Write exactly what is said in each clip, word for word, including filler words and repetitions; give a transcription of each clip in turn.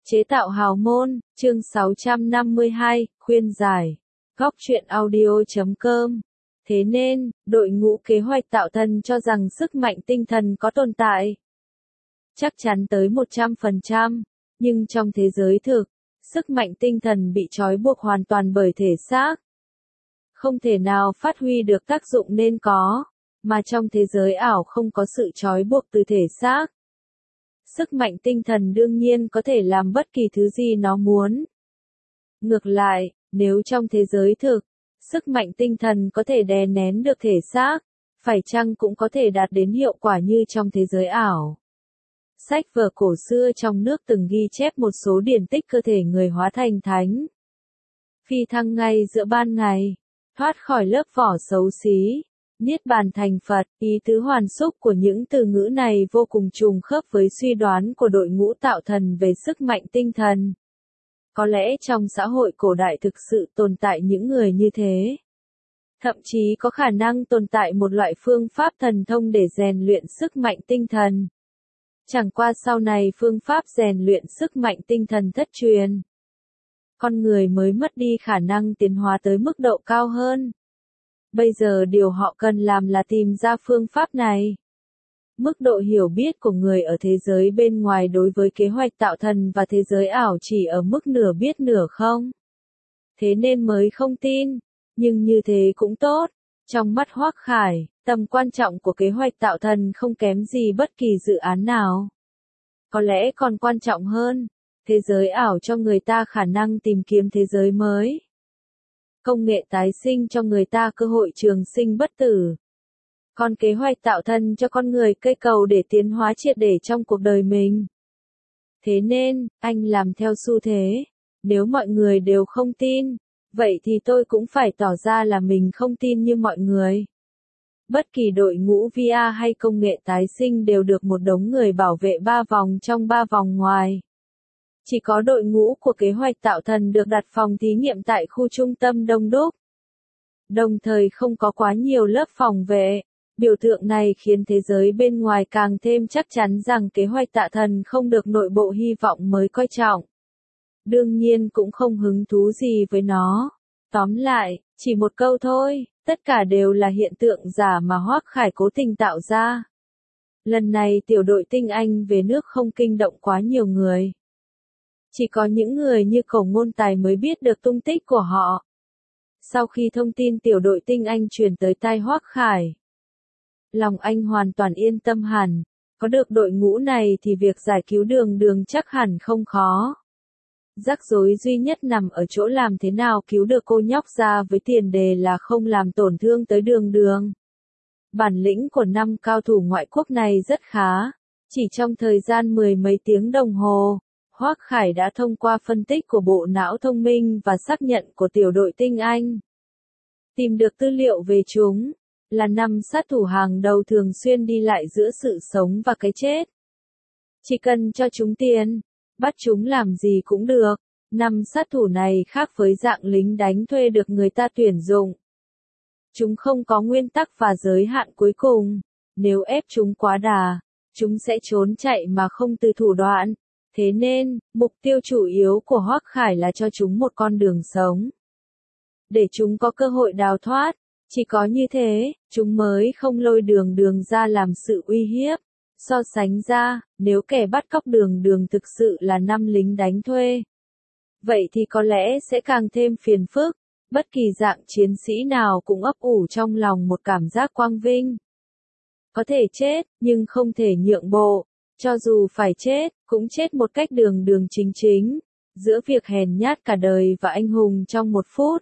Chế tạo hào môn, chương sáu trăm năm mươi hai, khuyên giải. Góc truyện audio chấm com. Thế nên, đội ngũ kế hoạch tạo thần cho rằng sức mạnh tinh thần có tồn tại. Chắc chắn tới một trăm phần trăm, nhưng trong thế giới thực, sức mạnh tinh thần bị trói buộc hoàn toàn bởi thể xác. Không thể nào phát huy được tác dụng nên có, mà trong thế giới ảo không có sự trói buộc từ thể xác. Sức mạnh tinh thần đương nhiên có thể làm bất kỳ thứ gì nó muốn. Ngược lại, nếu trong thế giới thực, sức mạnh tinh thần có thể đè nén được thể xác, phải chăng cũng có thể đạt đến hiệu quả như trong thế giới ảo. Sách vở cổ xưa trong nước từng ghi chép một số điển tích cơ thể người hóa thành thánh. Phi thăng ngay giữa ban ngày, thoát khỏi lớp vỏ xấu xí. Niết bàn thành Phật, ý tứ hoàn xúc của những từ ngữ này vô cùng trùng khớp với suy đoán của đội ngũ tạo thần về sức mạnh tinh thần. Có lẽ trong xã hội cổ đại thực sự tồn tại những người như thế. Thậm chí có khả năng tồn tại một loại phương pháp thần thông để rèn luyện sức mạnh tinh thần. Chẳng qua sau này phương pháp rèn luyện sức mạnh tinh thần thất truyền. Con người mới mất đi khả năng tiến hóa tới mức độ cao hơn. Bây giờ điều họ cần làm là tìm ra phương pháp này. Mức độ hiểu biết của người ở thế giới bên ngoài đối với kế hoạch tạo thần và thế giới ảo chỉ ở mức nửa biết nửa không. Thế nên mới không tin, nhưng như thế cũng tốt. Trong mắt Hoắc Khải, tầm quan trọng của kế hoạch tạo thần không kém gì bất kỳ dự án nào. Có lẽ còn quan trọng hơn, thế giới ảo cho người ta khả năng tìm kiếm thế giới mới. Công nghệ tái sinh cho người ta cơ hội trường sinh bất tử. Còn kế hoạch tạo thần cho con người cây cầu để tiến hóa triệt để trong cuộc đời mình. Thế nên, anh làm theo xu thế. Nếu mọi người đều không tin, vậy thì tôi cũng phải tỏ ra là mình không tin như mọi người. Bất kỳ đội ngũ vê rờ hay công nghệ tái sinh đều được một đống người bảo vệ ba vòng trong ba vòng ngoài. Chỉ có đội ngũ của kế hoạch tạo thần được đặt phòng thí nghiệm tại khu trung tâm đông đúc. Đồng thời không có quá nhiều lớp phòng vệ. Biểu tượng này khiến thế giới bên ngoài càng thêm chắc chắn rằng kế hoạch tạo thần không được nội bộ hy vọng mới coi trọng. Đương nhiên cũng không hứng thú gì với nó. Tóm lại, chỉ một câu thôi, tất cả đều là hiện tượng giả mà Hoắc Khải cố tình tạo ra. Lần này tiểu đội tinh Anh về nước không kinh động quá nhiều người. Chỉ có những người như Cổ Ngôn Tài mới biết được tung tích của họ. Sau khi thông tin tiểu đội tinh Anh truyền tới tai Hoắc Khải, lòng anh hoàn toàn yên tâm hẳn. Có được đội ngũ này thì việc giải cứu Đường Đường chắc hẳn không khó. Rắc rối duy nhất nằm ở chỗ làm thế nào cứu được cô nhóc ra với tiền đề là không làm tổn thương tới Đường Đường. Bản lĩnh của năm cao thủ ngoại quốc này rất khá. Chỉ trong thời gian mười mấy tiếng đồng hồ, Hoắc Khải đã thông qua phân tích của bộ não thông minh và xác nhận của tiểu đội tinh Anh. Tìm được tư liệu về chúng, là năm sát thủ hàng đầu thường xuyên đi lại giữa sự sống và cái chết. Chỉ cần cho chúng tiền, bắt chúng làm gì cũng được. Năm sát thủ này khác với dạng lính đánh thuê được người ta tuyển dụng. Chúng không có nguyên tắc và giới hạn cuối cùng. Nếu ép chúng quá đà, chúng sẽ trốn chạy mà không từ thủ đoạn. Thế nên, mục tiêu chủ yếu của Hoắc Khải là cho chúng một con đường sống. Để chúng có cơ hội đào thoát. Chỉ có như thế, chúng mới không lôi Đường Đường ra làm sự uy hiếp. So sánh ra, nếu kẻ bắt cóc Đường Đường thực sự là năm lính đánh thuê, vậy thì có lẽ sẽ càng thêm phiền phức. Bất kỳ dạng chiến sĩ nào cũng ấp ủ trong lòng một cảm giác quang vinh. Có thể chết, nhưng không thể nhượng bộ. Cho dù phải chết, cũng chết một cách đường đường chính chính. Giữa việc hèn nhát cả đời và anh hùng trong một phút.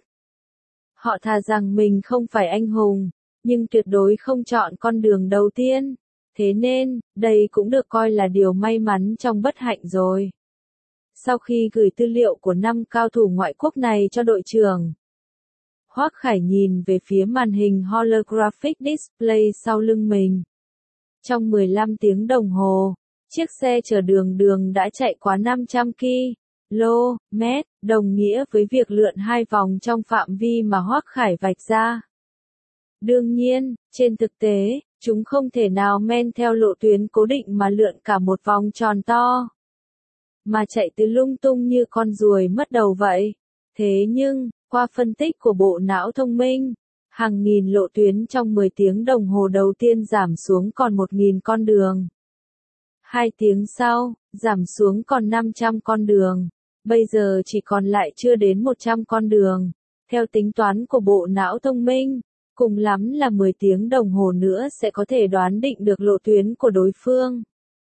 Họ thà rằng mình không phải anh hùng, nhưng tuyệt đối không chọn con đường đầu tiên. Thế nên, đây cũng được coi là điều may mắn trong bất hạnh rồi. Sau khi gửi tư liệu của năm cao thủ ngoại quốc này cho đội trưởng, Hoắc Khải nhìn về phía màn hình holographic display sau lưng mình. Trong mười lăm tiếng đồng hồ, chiếc xe chở Đường Đường đã chạy quá năm trăm ki lô mét, đồng nghĩa với việc lượn hai vòng trong phạm vi mà Hoắc Khải vạch ra. Đương nhiên, trên thực tế, chúng không thể nào men theo lộ tuyến cố định mà lượn cả một vòng tròn to. mà chạy tứ lung tung như con ruồi mất đầu vậy. Thế nhưng, qua phân tích của bộ não thông minh, hàng nghìn lộ tuyến trong mười tiếng đồng hồ đầu tiên giảm xuống còn một nghìn con đường. Hai tiếng sau, giảm xuống còn năm trăm con đường. Bây giờ chỉ còn lại chưa đến một trăm con đường. Theo tính toán của bộ não thông minh, cùng lắm là mười tiếng đồng hồ nữa sẽ có thể đoán định được lộ tuyến của đối phương.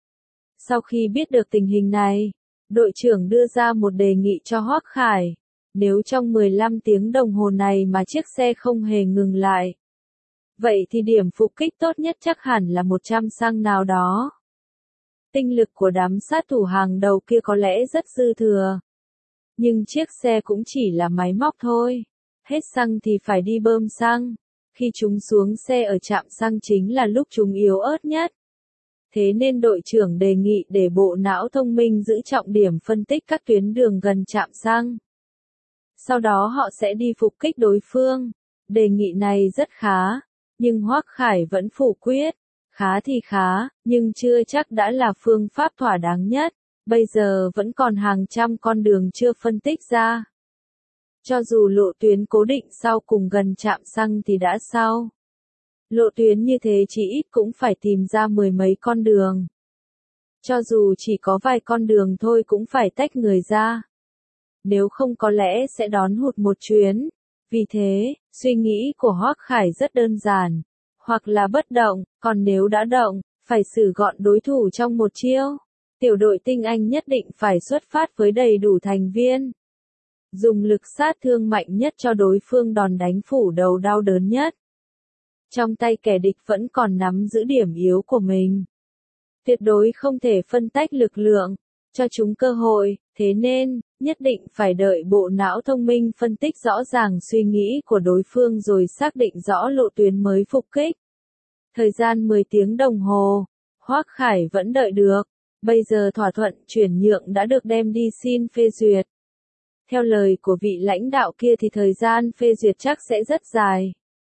Sau khi biết được tình hình này, đội trưởng đưa ra một đề nghị cho Hoắc Khải. Nếu trong mười lăm tiếng đồng hồ này mà chiếc xe không hề ngừng lại, vậy thì điểm phục kích tốt nhất chắc hẳn là một trăm xăng nào đó. Tinh lực của đám sát thủ hàng đầu kia có lẽ rất dư thừa. Nhưng chiếc xe cũng chỉ là máy móc thôi. Hết xăng thì phải đi bơm xăng. Khi chúng xuống xe ở trạm xăng chính là lúc chúng yếu ớt nhất. Thế nên đội trưởng đề nghị để bộ não thông minh giữ trọng điểm phân tích các tuyến đường gần trạm xăng. Sau đó họ sẽ đi phục kích đối phương. Đề nghị này rất khá, nhưng Hoắc Khải vẫn phủ quyết. Khá thì khá, nhưng chưa chắc đã là phương pháp thỏa đáng nhất. Bây giờ vẫn còn hàng trăm con đường chưa phân tích ra. Cho dù lộ tuyến cố định sau cùng gần trạm xăng thì đã sao? Lộ tuyến như thế chỉ ít cũng phải tìm ra mười mấy con đường. Cho dù chỉ có vài con đường thôi cũng phải tách người ra. Nếu không có lẽ sẽ đón hụt một chuyến. Vì thế, suy nghĩ của Hoắc Khải rất đơn giản. Hoặc là bất động, còn nếu đã động, phải xử gọn đối thủ trong một chiêu. Tiểu đội tinh anh nhất định phải xuất phát với đầy đủ thành viên. Dùng lực sát thương mạnh nhất cho đối phương đòn đánh phủ đầu đau đớn nhất. Trong tay kẻ địch vẫn còn nắm giữ điểm yếu của mình. Tuyệt đối không thể phân tách lực lượng, cho chúng cơ hội, thế nên, nhất định phải đợi bộ não thông minh phân tích rõ ràng suy nghĩ của đối phương rồi xác định rõ lộ tuyến mới phục kích. Thời gian mười tiếng đồng hồ, Hoắc Khải vẫn đợi được. Bây giờ thỏa thuận chuyển nhượng đã được đem đi xin phê duyệt. Theo lời của vị lãnh đạo kia thì thời gian phê duyệt chắc sẽ rất dài.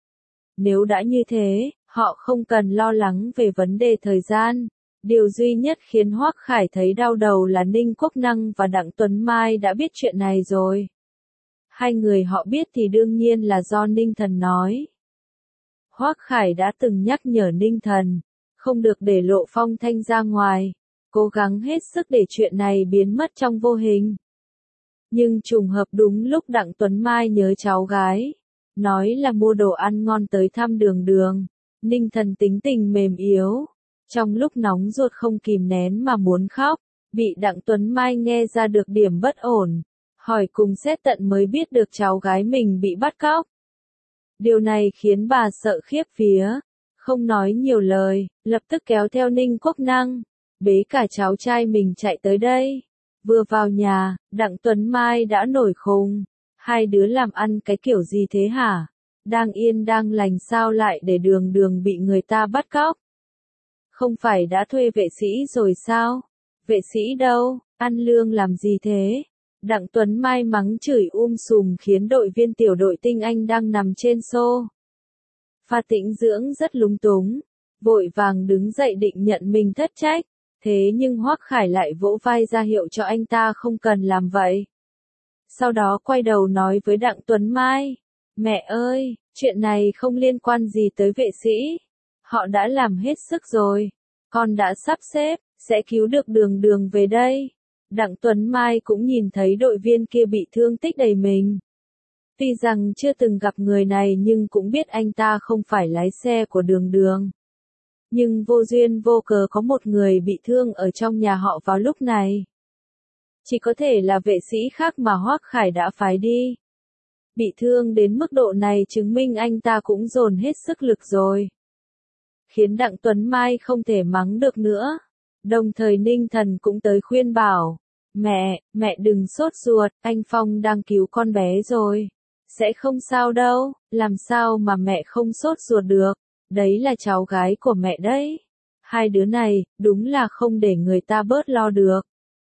Nếu đã như thế, họ không cần lo lắng về vấn đề thời gian. Điều duy nhất khiến Hoắc Khải thấy đau đầu là Ninh Quốc Năng và Đặng Tuấn Mai đã biết chuyện này rồi. Hai người họ biết thì đương nhiên là do Ninh Thần nói. Hoắc Khải đã từng nhắc nhở Ninh Thần, không được để lộ phong thanh ra ngoài, cố gắng hết sức để chuyện này biến mất trong vô hình. Nhưng trùng hợp đúng lúc Đặng Tuấn Mai nhớ cháu gái, nói là mua đồ ăn ngon tới thăm Đường Đường. Ninh Thần tính tình mềm yếu, trong lúc nóng ruột không kìm nén mà muốn khóc, bị Đặng Tuấn Mai nghe ra được điểm bất ổn, hỏi cùng xét tận mới biết được cháu gái mình bị bắt cóc. Điều này khiến bà sợ khiếp vía, không nói nhiều lời, lập tức kéo theo Ninh Quốc Năng, bế cả cháu trai mình chạy tới đây. Vừa vào nhà, Đặng Tuấn Mai đã nổi khùng. Hai đứa làm ăn cái kiểu gì thế hả? Đang yên đang lành sao lại để Đường Đường bị người ta bắt cóc? Không phải đã thuê vệ sĩ rồi sao? Vệ sĩ đâu? Ăn lương làm gì thế? Đặng Tuấn Mai mắng chửi um sùm khiến đội viên tiểu đội tinh anh đang nằm trên xô pha tĩnh dưỡng rất lúng túng, vội vàng đứng dậy định nhận mình thất trách. Thế nhưng Hoắc Khải lại vỗ vai ra hiệu cho anh ta không cần làm vậy. Sau đó quay đầu nói với Đặng Tuấn Mai, mẹ ơi, chuyện này không liên quan gì tới vệ sĩ. Họ đã làm hết sức rồi. Con đã sắp xếp, sẽ cứu được Đường Đường về đây. Đặng Tuấn Mai cũng nhìn thấy đội viên kia bị thương tích đầy mình. Tuy rằng chưa từng gặp người này nhưng cũng biết anh ta không phải lái xe của Đường Đường. Nhưng vô duyên vô cớ có một người bị thương ở trong nhà họ vào lúc này. Chỉ có thể là vệ sĩ khác mà Hoắc Khải đã phái đi. Bị thương đến mức độ này chứng minh anh ta cũng dồn hết sức lực rồi. Khiến Đặng Tuấn Mai không thể mắng được nữa. Đồng thời Ninh Thần cũng tới khuyên bảo. Mẹ, mẹ đừng sốt ruột, anh Phong đang cứu con bé rồi. Sẽ không sao đâu, làm sao mà mẹ không sốt ruột được. Đấy là cháu gái của mẹ đấy. Hai đứa này, đúng là không để người ta bớt lo được.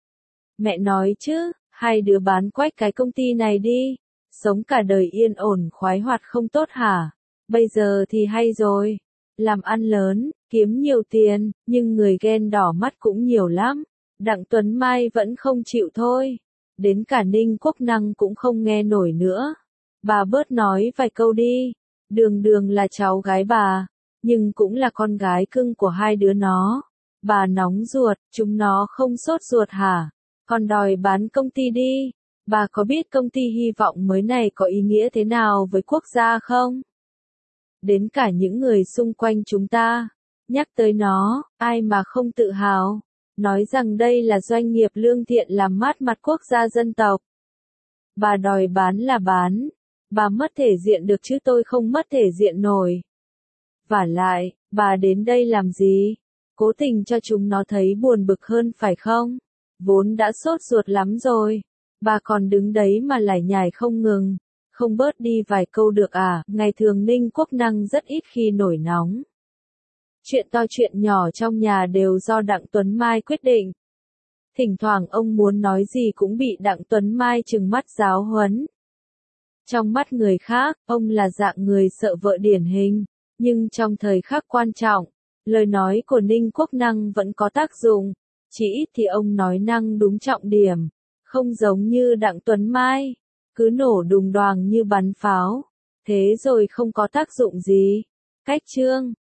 Mẹ nói chứ, hai đứa bán quách cái công ty này đi. Sống cả đời yên ổn khoái hoạt không tốt hả? Bây giờ thì hay rồi. Làm ăn lớn, kiếm nhiều tiền, nhưng người ghen đỏ mắt cũng nhiều lắm. Đặng Tuấn Mai vẫn không chịu thôi. Đến cả Ninh Quốc Năng cũng không nghe nổi nữa. Bà bớt nói vài câu đi. Đường Đường là cháu gái bà, nhưng cũng là con gái cưng của hai đứa nó. Bà nóng ruột, chúng nó không sốt ruột hả? Còn đòi bán công ty đi. Bà có biết công ty hy vọng mới này có ý nghĩa thế nào với quốc gia không? Đến cả những người xung quanh chúng ta, nhắc tới nó, ai mà không tự hào, nói rằng đây là doanh nghiệp lương thiện làm mát mặt quốc gia dân tộc. Bà đòi bán là bán, bà mất thể diện được chứ tôi không mất thể diện nổi. Vả lại, bà đến đây làm gì? Cố tình cho chúng nó thấy buồn bực hơn phải không? Vốn đã sốt ruột lắm rồi. Bà còn đứng đấy mà lải nhải không ngừng. Không bớt đi vài câu được à? Ngày thường Ninh Quốc Năng rất ít khi nổi nóng. Chuyện to chuyện nhỏ trong nhà đều do Đặng Tuấn Mai quyết định. Thỉnh thoảng ông muốn nói gì cũng bị Đặng Tuấn Mai trừng mắt giáo huấn. Trong mắt người khác, ông là dạng người sợ vợ điển hình. Nhưng trong thời khắc quan trọng, lời nói của Ninh Quốc Năng vẫn có tác dụng. Chỉ ít thì ông nói năng đúng trọng điểm. Không giống như Đặng Tuấn Mai. Cứ nổ đùng đoàng như bắn pháo. Thế rồi không có tác dụng gì. Cách chương